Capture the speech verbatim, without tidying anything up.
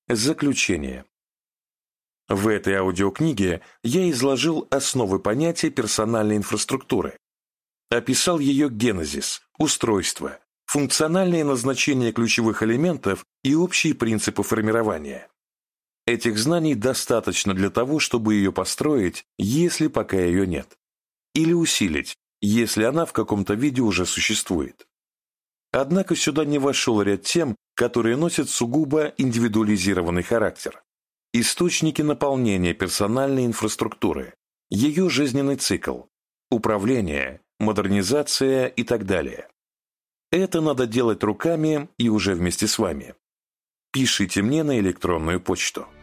Заключение. В этой аудиокниге я изложил основы понятия персональной инфраструктуры, описал ее генезис, устройство, функциональное назначение ключевых элементов и общие принципы формирования. Этих знаний достаточно для того, чтобы ее построить, если пока ее нет, или усилить, если она в каком-то виде уже существует. Однако сюда не вошел ряд тем, которые носят сугубо индивидуализированный характер. Источники наполнения персональной инфраструктуры, ее жизненный цикл, управление, модернизация и так далее. Это надо делать руками и уже вместе с вами. Пишите мне на электронную почту.